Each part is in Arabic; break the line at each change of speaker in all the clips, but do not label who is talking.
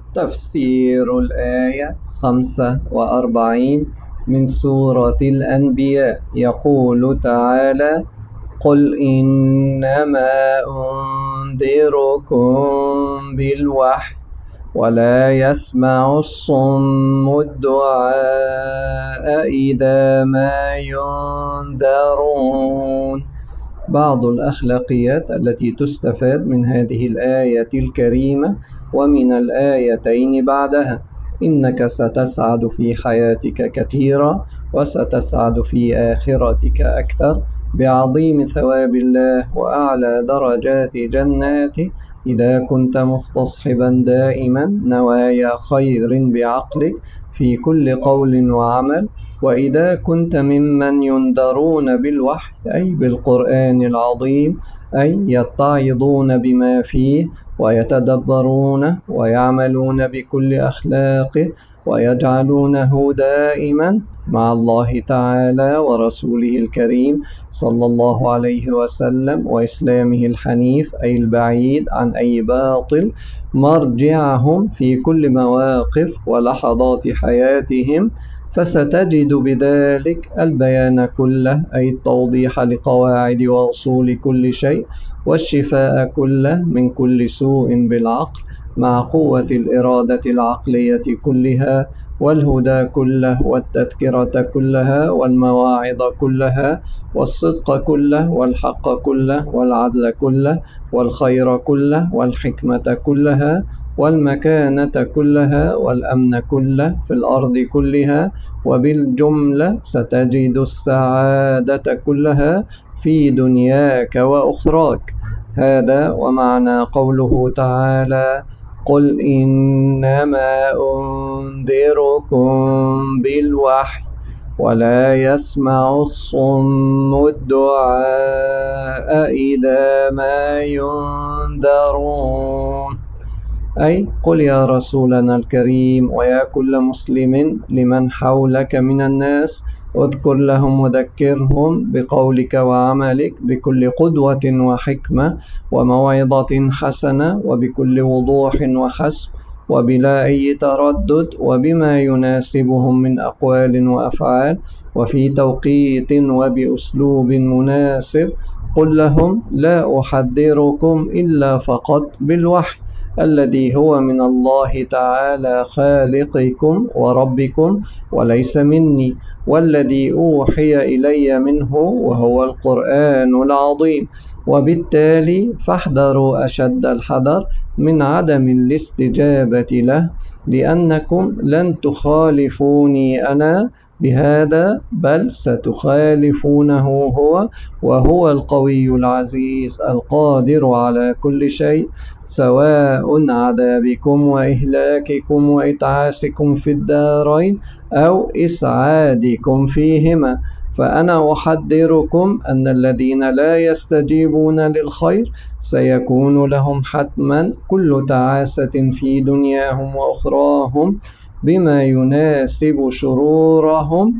تفسير الآية 45 من سورة الأنبياء. يقول تعالى: قل إنما أنذركم بالوحي ولا يسمع الصم الدعاء إذا ما ينذرون. بعض الأخلاقيات التي تستفاد من هذه الآية الكريمة ومن الآيتين بعدها: إنك ستسعد في حياتك كثيرا وستسعد في آخرتك أكثر بعظيم ثواب الله وأعلى درجات جناته إذا كنت مستصحبا دائما نوايا خير بعقلك في كل قول وعمل، وإذا كنت ممن ينذرون بالوحي أي بالقرآن العظيم، أي يتعظون بما فيه ويتدبرون ويعملون بكل أخلاقه ويجعلونه دائما مع الله تعالى ورسوله الكريم صلى الله عليه وسلم وإسلامه الحنيف أي البعيد عن أي باطل مرجعهم في كل مواقف ولحظات حياتهم، فستجد بذلك البيان كله أي التوضيح لقواعد وأصول كل شيء، والشفاء كله من كل سوء بالعقل مع قوة الإرادة العقلية كلها، والهدى كله والتذكرة كلها والمواعظ كلها والصدق كله والحق كله والعدل كله والخير كله والحكمة كلها والمكانة كلها والأمن كله في الأرض كلها، وبالجملة ستجد السعادة كلها في دنياك وأخراك. هذا ومعنى قوله تعالى: قل إنما أنذركم بالوحي ولا يسمع الصم الدعاء إذا ما ينذرون. أي قل يا رسولنا الكريم ويا كل مسلم لمن حولك من الناس: اذكر لهم وذكرهم بقولك وعملك بكل قدوة وحكمة وموعظة حسنة وبكل وضوح وحسب وبلا أي تردد وبما يناسبهم من أقوال وأفعال وفي توقيت وبأسلوب مناسب. قل لهم: لا أحذركم إلا فقط بالوحي الذي هو من الله تعالى خالقكم وربكم وليس مني، والذي أوحي إلي منه وهو القرآن العظيم، وبالتالي فاحذروا أشد الحذر من عدم الاستجابة له، لأنكم لن تخالفوني أنا بهذا بل ستخالفونه هو، وهو القوي العزيز القادر على كل شيء، سواء عذابكم وإهلاككم وإتعاسكم في الدارين أو إسعادكم فيهما. فأنا أحذركم أن الذين لا يستجيبون للخير سيكون لهم حتما كل تعاسة في دنياهم وأخراهم بما يناسب شرورهم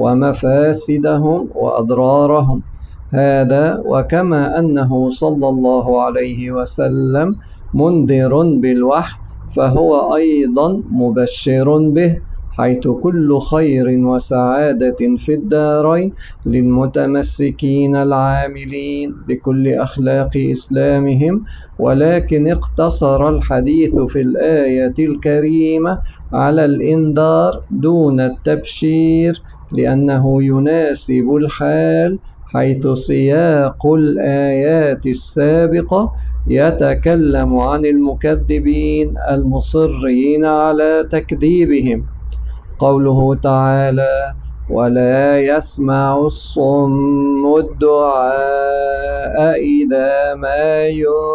ومفاسدهم وأضرارهم. هذا وكما أنه صلى الله عليه وسلم منذر بالوحي فهو أيضا مبشر به، حيث كل خير وسعادة في الدارين للمتمسكين العاملين بكل أخلاق إسلامهم. ولكن اقتصر الحديث في الآية الكريمة على الإنذار دون التبشير، لأنه يناسب الحال، حيث سياق الآيات السابقة يتكلم عن المكذبين المصرين على تكذيبهم. قوله تعالى: ولا يسمع الصم الدعاء إذا ما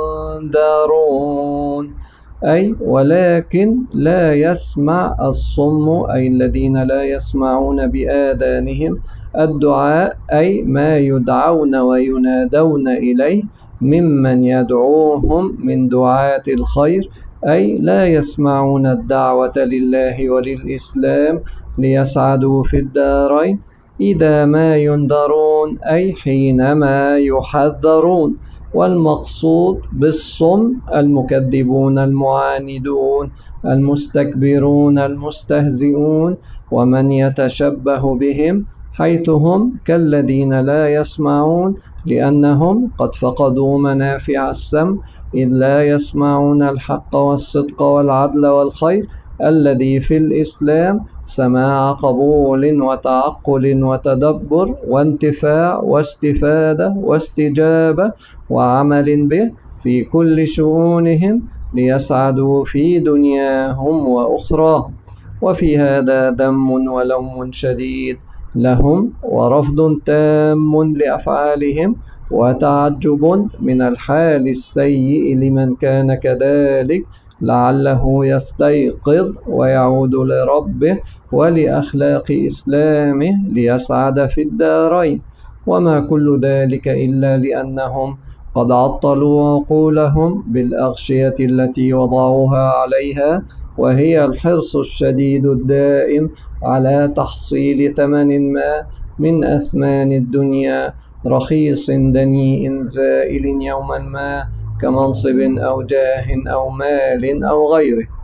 ينذرون، أي ولكن لا يسمع الصم أي الذين لا يسمعون بآذانهم الدعاء أي ما يدعون وينادون إليه ممن يدعوهم من دعاة الخير، أي لا يسمعون الدعوة لله وللإسلام ليسعدوا في الدارين إذا ما ينذرون أي حينما يحذرون. والمقصود بالصم المكذبون المعاندون المستكبرون المستهزئون، ومن يتشبه بهم حيث هم كالذين لا يسمعون، لأنهم قد فقدوا منافع السمع، إذ لا يسمعون الحق والصدق والعدل والخير الذي في الإسلام سماع قبول وتعقل وتدبر وانتفاع واستفادة واستجابة وعمل به في كل شؤونهم ليسعدوا في دنياهم وأخراهم. وفي هذا ذم ولوم شديد لهم ورفض تام لأفعالهم وتعجب من الحال السيء لمن كان كذلك، لعله يستيقظ ويعود لربه ولأخلاق إسلامه ليسعد في الدارين. وما كل ذلك إلا لأنهم قد عطلوا عقولهم بالأغشية التي وضعوها عليها، وهي الحرص الشديد الدائم على تحصيل ثمن ما من أثمان الدنيا، رخيص دنيء زائل يوما ما، كمنصب أو جاه أو مال أو غيره.